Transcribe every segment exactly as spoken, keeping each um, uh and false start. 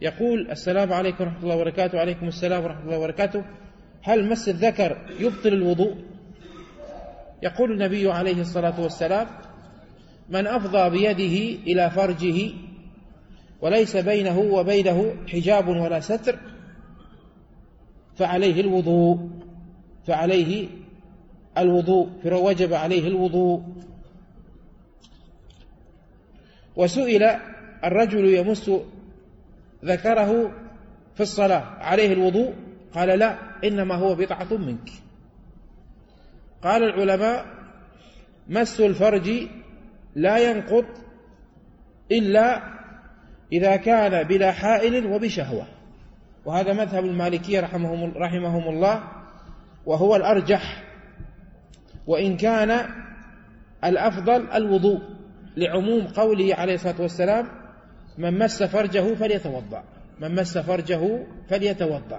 يقول: السلام عليكم ورحمة الله وبركاته. وعليكم السلام ورحمة الله وبركاته. هل مس الذكر يبطل الوضوء؟ يقول النبي عليه الصلاة والسلام: من أفضى بيده إلى فرجه وليس بينه وبينه حجاب ولا ستر فعليه الوضوء فعليه الوضوء فوجب عليه الوضوء. وسئل: الرجل يمس ذكره في الصلاة عليه الوضوء؟ قال: لا، إنما هو بضعة منك. قال العلماء: مس الفرج لا ينقض إلا إذا كان بلا حائل وبشهوة، وهذا مذهب المالكية رحمهم, رحمهم الله، وهو الأرجح، وإن كان الأفضل الوضوء، لعموم قوله عليه الصلاة والسلام: من مس فرجه فليتوضأ من مس فرجه فليتوضأ.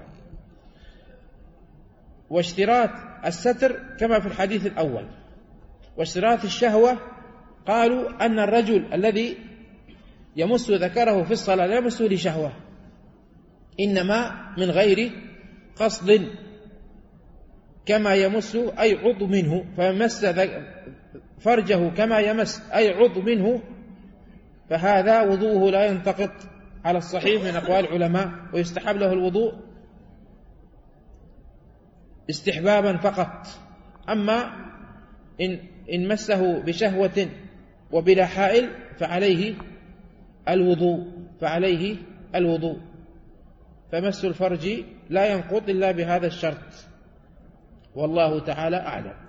واشتراط الستر كما في الحديث الأول. واشتراط الشهوة قالوا أن الرجل الذي يمس ذكره في الصلاة لا يمس لشهوة، إنما من غير قصد، كما يمس أي عضو منه، فمس فرجه كما يمس أي عضو منه، فهذا وضوءه لا ينتقض على الصحيح من أقوال العلماء، ويستحب له الوضوء استحبابا فقط. أما إن, إن مسه بشهوة وبلا حائل فعليه الوضوء فعليه الوضوء فمس الفرج لا ينقض إلا بهذا الشرط، والله تعالى أعلم.